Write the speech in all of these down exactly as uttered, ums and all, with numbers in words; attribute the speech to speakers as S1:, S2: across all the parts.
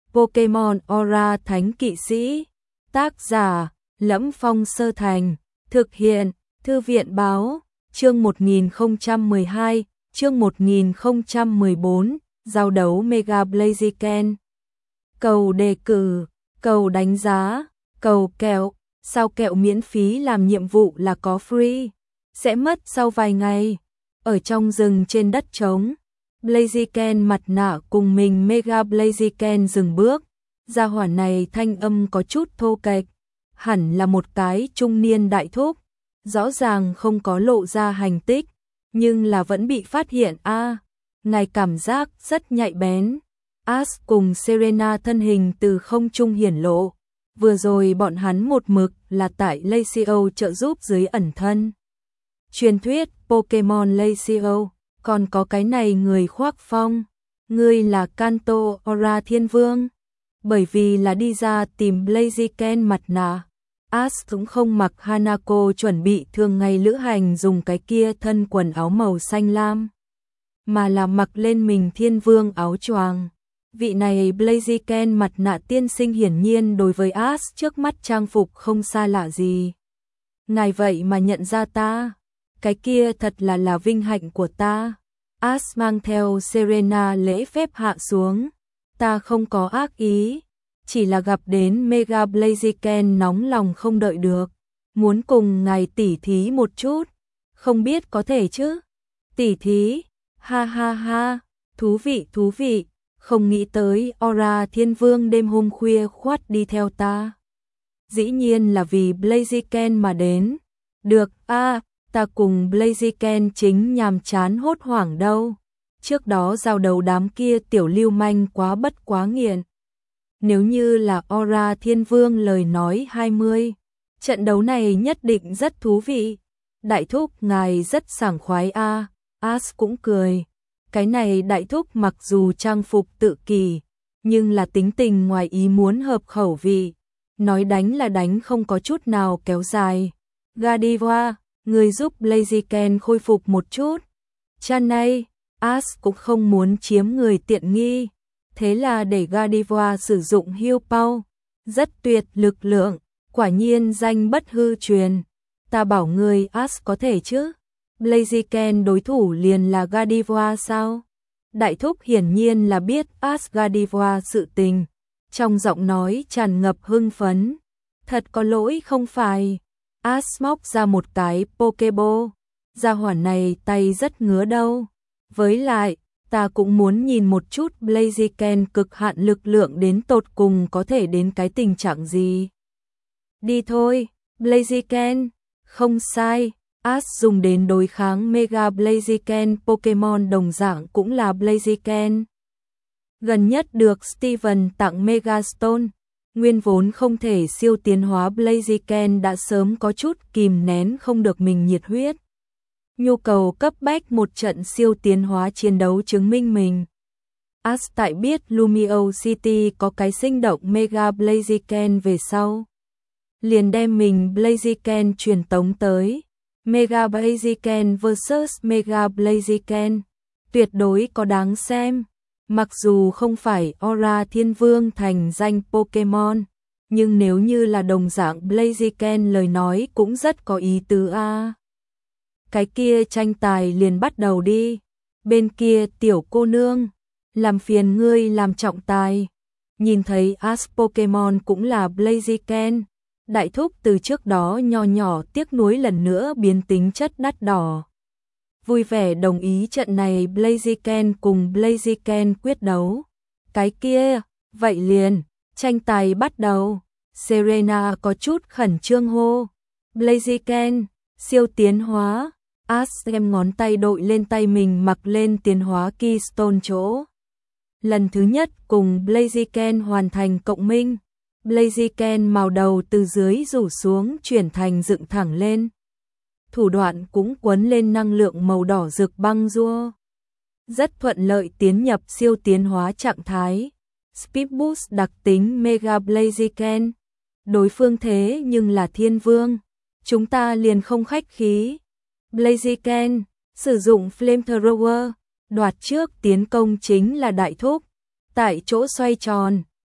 S1: Pokemon Aura Thánh Kỵ Sĩ. Tác giả: Lẫm Phong Sơ Thành. Thực hiện: Thư viện báo. Chương một nghìn không trăm mười hai, chương một nghìn không trăm mười bốn, giao đấu Mega Blaziken. Cầu đề cử, cầu đánh giá, cầu kẹo, sao kẹo miễn phí làm nhiệm vụ là có free, sẽ mất sau vài ngày. Ở trong rừng trên đất trống, Blaziken mặt nạ cùng mình Mega Blaziken dừng bước. Gia hỏa này thanh âm có chút thô kệch, hẳn là một cái trung niên đại thúc, rõ ràng không có lộ ra hành tích, nhưng là vẫn bị phát hiện a. À, ngài cảm giác rất nhạy bén. Ash cùng Serena thân hình từ không trung hiển lộ, vừa rồi bọn hắn một mực là tại Lacio trợ giúp dưới ẩn thân. Truyền thuyết Pokemon Lacio, còn có cái này người khoác phong, ngươi là Kanto Aura Thiên Vương. Bởi vì là đi ra tìm Blaziken mặt nạ, Ash cũng không mặc Hanako chuẩn bị thường ngày lữ hành dùng cái kia thân quần áo màu xanh lam, mà là mặc lên mình Thiên Vương áo choàng. Vị này Blaziken mặt nạ tiên sinh hiển nhiên đối với Ash trước mắt trang phục không xa lạ gì. Ngài vậy mà nhận ra ta, cái kia thật là là vinh hạnh của ta. Ash mang theo Serena lễ phép hạ xuống. Ta không có ác ý, chỉ là gặp đến Mega Blaziken nóng lòng không đợi được, muốn cùng ngài tỉ thí một chút, không biết có thể chứ? Tỉ thí? Ha ha ha, thú vị thú vị, không nghĩ tới Aura Thiên Vương đêm hôm khuya khoắt đi theo ta. Dĩ nhiên là vì Blaziken mà đến. Được a, à, ta cùng Blaziken chính nhàm chán hốt hoảng đâu. Trước đó giao đầu đám kia tiểu lưu manh quá bất quá nghiện. Nếu như là Aura Thiên Vương lời nói hai mươi, trận đấu này nhất định rất thú vị. Đại thúc ngài rất sảng khoái a. À. Ash cũng cười. Cái này đại thúc mặc dù trang phục tự kỳ, nhưng là tính tình ngoài ý muốn hợp khẩu vị. Nói đánh là đánh không có chút nào kéo dài. Gardevoir, người giúp Blaziken khôi phục một chút. Chanay, Ash cũng không muốn chiếm người tiện nghi, thế là để Gardevoir sử dụng Heal Pow, rất tuyệt lực lượng, quả nhiên danh bất hư truyền. Ta bảo người Ash có thể chứ? Blaziken đối thủ liền là Gardevoir sao? Đại thúc hiển nhiên là biết Ash Gardevoir sự tình, trong giọng nói tràn ngập hưng phấn. Thật có lỗi không phải? Ash móc ra một cái Pokeball, gia hỏa này tay rất ngứa đâu. Với lại, ta cũng muốn nhìn một chút Blaziken cực hạn lực lượng đến tột cùng có thể đến cái tình trạng gì. Đi thôi, Blaziken, không sai, Ash dùng đến đối kháng Mega Blaziken Pokemon đồng dạng cũng là Blaziken. Gần nhất được Steven tặng Mega Stone, nguyên vốn không thể siêu tiến hóa Blaziken đã sớm có chút kìm nén không được mình nhiệt huyết. Nhu cầu cấp bách một trận siêu tiến hóa chiến đấu chứng minh mình. Ash tại biết Lumio City có cái sinh động Mega Blaziken về sau, liền đem mình Blaziken truyền tống tới. Mega Blaziken versus Mega Blaziken, tuyệt đối có đáng xem. Mặc dù không phải Aura Thiên Vương thành danh Pokemon, nhưng nếu như là đồng dạng Blaziken lời nói cũng rất có ý tứ a. À. Cái kia tranh tài liền bắt đầu đi. Bên kia tiểu cô nương, làm phiền ngươi làm trọng tài. Nhìn thấy Ash Pokemon cũng là Blaziken, đại thúc từ trước đó nho nhỏ tiếc nuối lần nữa biến tính chất đắt đỏ. Vui vẻ đồng ý trận này Blaziken cùng Blaziken quyết đấu. Cái kia, vậy liền, tranh tài bắt đầu. Serena có chút khẩn trương hô. Blaziken, siêu tiến hóa. Ash đem ngón tay đội lên tay mình mặc lên tiến hóa Keystone chỗ. Lần thứ nhất cùng Blaziken hoàn thành cộng minh. Blaziken màu đầu từ dưới rủ xuống chuyển thành dựng thẳng lên. Thủ đoạn cũng quấn lên năng lượng màu đỏ rực băng rua. Rất thuận lợi tiến nhập siêu tiến hóa trạng thái. Speed Boost đặc tính Mega Blaziken. Đối phương thế nhưng là Thiên Vương. Chúng ta liền không khách khí. Blaziken, sử dụng Flamethrower, đoạt trước tiến công chính là đại thúc. Tại chỗ xoay tròn,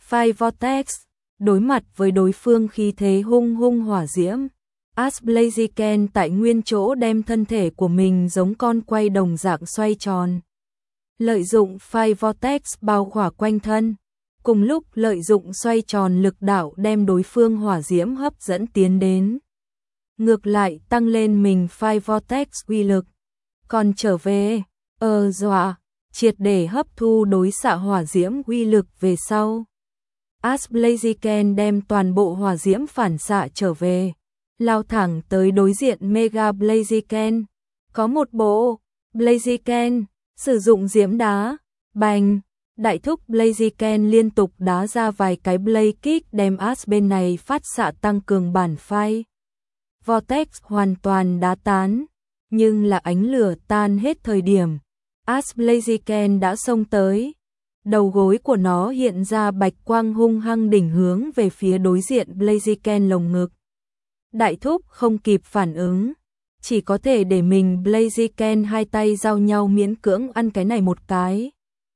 S1: Fire Vortex, đối mặt với đối phương khi thế hung hung hỏa diễm. Ash Blaziken tại nguyên chỗ đem thân thể của mình giống con quay đồng dạng xoay tròn. Lợi dụng Fire Vortex bao khỏa quanh thân, cùng lúc lợi dụng xoay tròn lực đạo đem đối phương hỏa diễm hấp dẫn tiến đến. Ngược lại tăng lên mình Fire Vortex uy lực. Còn trở về, ờ dọa, triệt để hấp thu đối xạ hỏa diễm uy lực về sau. Ash Blaziken đem toàn bộ hỏa diễm phản xạ trở về, lao thẳng tới đối diện Mega Blaziken. Có một bộ, Blaziken, sử dụng diễm đá, bành, đại thúc Blaziken liên tục đá ra vài cái Blaze Kick đem Ash bên này phát xạ tăng cường bản Fire Vortex hoàn toàn đá tán, nhưng là ánh lửa tan hết thời điểm. Ash Blaziken đã xông tới, đầu gối của nó hiện ra bạch quang hung hăng đỉnh hướng về phía đối diện Blaziken lồng ngực. Đại thúc không kịp phản ứng, chỉ có thể để mình Blaziken hai tay giao nhau miễn cưỡng ăn cái này một cái.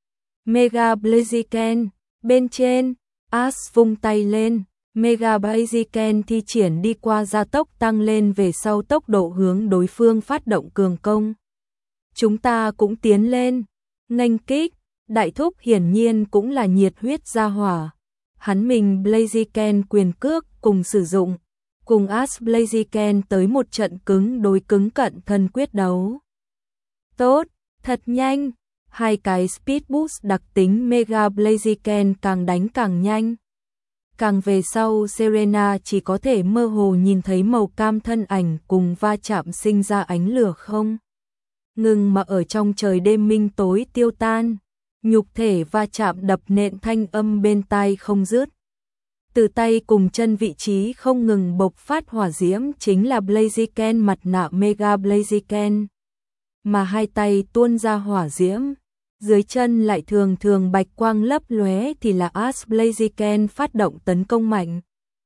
S1: Mega Blaziken, bên trên, Ash vung tay lên, Mega Blaziken thi triển đi qua gia tốc tăng lên về sau tốc độ hướng đối phương phát động cường công. Chúng ta cũng tiến lên, nghênh kích, đại thúc hiển nhiên cũng là nhiệt huyết gia hỏa. Hắn mình Blaziken quyền cước cùng sử dụng, cùng Ash Blaziken tới một trận cứng đối cứng cận thân quyết đấu. Tốt, thật nhanh, hai cái speed boost đặc tính Mega Blaziken càng đánh càng nhanh. Càng về sau Serena chỉ có thể mơ hồ nhìn thấy màu cam thân ảnh cùng va chạm sinh ra ánh lửa không ngừng mà ở trong trời đêm minh tối tiêu tan, nhục thể va chạm đập nện thanh âm bên tai không dứt. Từ tay cùng chân vị trí không ngừng bộc phát hỏa diễm chính là Blaziken mặt nạ Mega Blaziken, mà hai tay tuôn ra hỏa diễm, dưới chân lại thường thường bạch quang lấp lóe thì là Ash Blaziken phát động tấn công mạnh.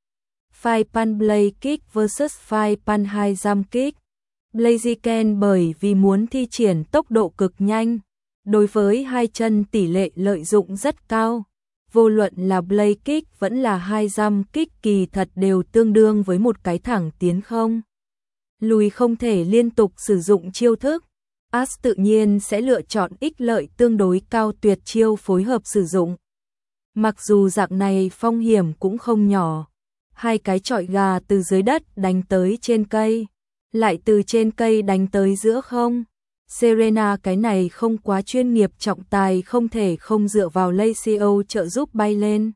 S1: Fire Pan Blaze Kick versus Fire Pan High Jump Kick. Blaziken bởi vì muốn thi triển tốc độ cực nhanh, đối với hai chân tỷ lệ lợi dụng rất cao. Vô luận là Blaze Kick vẫn là High Jump Kick kỳ thật đều tương đương với một cái thẳng tiến không lùi, không thể liên tục sử dụng chiêu thức. Ash tự nhiên sẽ lựa chọn ích lợi tương đối cao tuyệt chiêu phối hợp sử dụng. Mặc dù dạng này phong hiểm cũng không nhỏ, hai cái chọi gà từ dưới đất đánh tới trên cây, lại từ trên cây đánh tới giữa không. Serena cái này không quá chuyên nghiệp trọng tài không thể không dựa vào Lacio trợ giúp bay lên.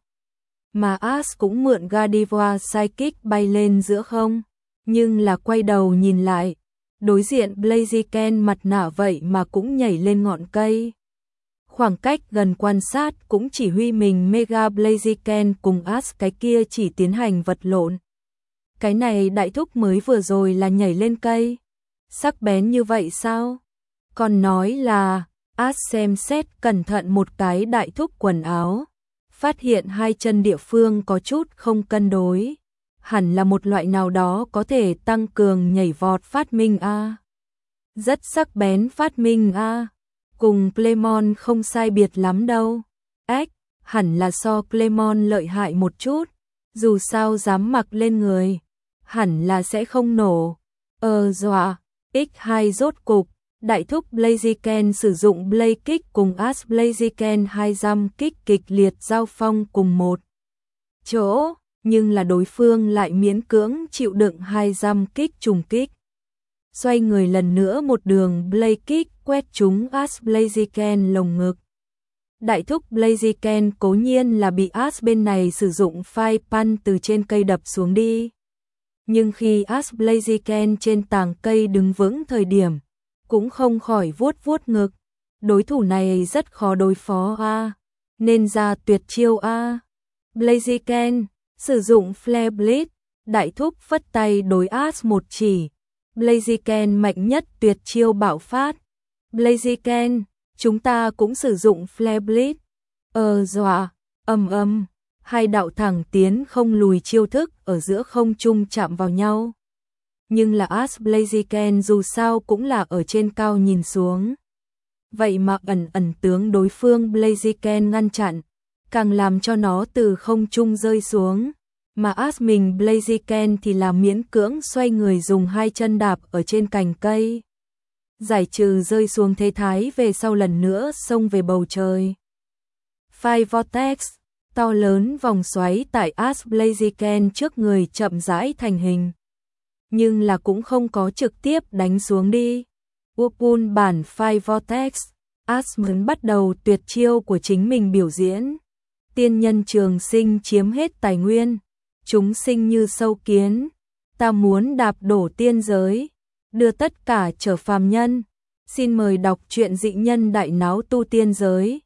S1: Mà Ash cũng mượn Gardevoir Psychic bay lên giữa không, nhưng là quay đầu nhìn lại, đối diện Blaziken mặt nạ vậy mà cũng nhảy lên ngọn cây. Khoảng cách gần quan sát cũng chỉ huy mình Mega Blaziken cùng Ash cái kia chỉ tiến hành vật lộn. Cái này đại thúc mới vừa rồi là nhảy lên cây. Sắc bén như vậy sao? Còn nói là Ash xem xét cẩn thận một cái đại thúc quần áo, phát hiện hai chân địa phương có chút không cân đối. Hẳn là một loại nào đó có thể tăng cường nhảy vọt phát minh a. Rất sắc bén phát minh a, cùng Clemon không sai biệt lắm đâu. Ếch, hẳn là so Clemon lợi hại một chút, dù sao dám mặc lên người, hẳn là sẽ không nổ. Ờ dọa, ích hai rốt cục, đại thúc Blaziken sử dụng Blaze Kick cùng Ash Blaziken hai Jump Kick kịch liệt giao phong cùng một chỗ. Nhưng là đối phương lại miễn cưỡng chịu đựng hai Jump Kick trùng kích. Xoay người lần nữa một đường Blaze Kick quét trúng Ash Blaziken lồng ngực. Đại thúc Blaziken cố nhiên là bị Ash bên này sử dụng Fire Pan từ trên cây đập xuống đi. Nhưng khi Ash Blaziken trên tàng cây đứng vững thời điểm, cũng không khỏi vuốt vuốt ngực. Đối thủ này rất khó đối phó a, nên ra tuyệt chiêu a. Blaziken sử dụng Flare Blitz, đại thúc phất tay đối Ash một chỉ. Blaziken mạnh nhất tuyệt chiêu bạo phát. Blaziken, chúng ta cũng sử dụng Flare Blitz. Ờ dọa, ầm ầm, hai đạo thẳng tiến không lùi chiêu thức ở giữa không trung chạm vào nhau. Nhưng là Ash Blaziken dù sao cũng là ở trên cao nhìn xuống. Vậy mà ẩn ẩn tướng đối phương Blaziken ngăn chặn. càng làm cho nó từ không trung rơi xuống. Mà Asmin Blaziken thì là miễn cưỡng xoay người dùng hai chân đạp ở trên cành cây. Giải trừ rơi xuống thế thái về sau lần nữa xông về bầu trời. Fire Vortex, to lớn vòng xoáy tại Ash Blaziken trước người chậm rãi thành hình. Nhưng là cũng không có trực tiếp đánh xuống đi. Upul bản Fire Vortex, Asmin bắt đầu tuyệt chiêu của chính mình biểu diễn. Tiên nhân trường sinh chiếm hết tài nguyên, chúng sinh như sâu kiến, ta muốn đạp đổ tiên giới, đưa tất cả trở phàm nhân. Xin mời đọc truyện Dị Nhân Đại Náo Tu Tiên Giới.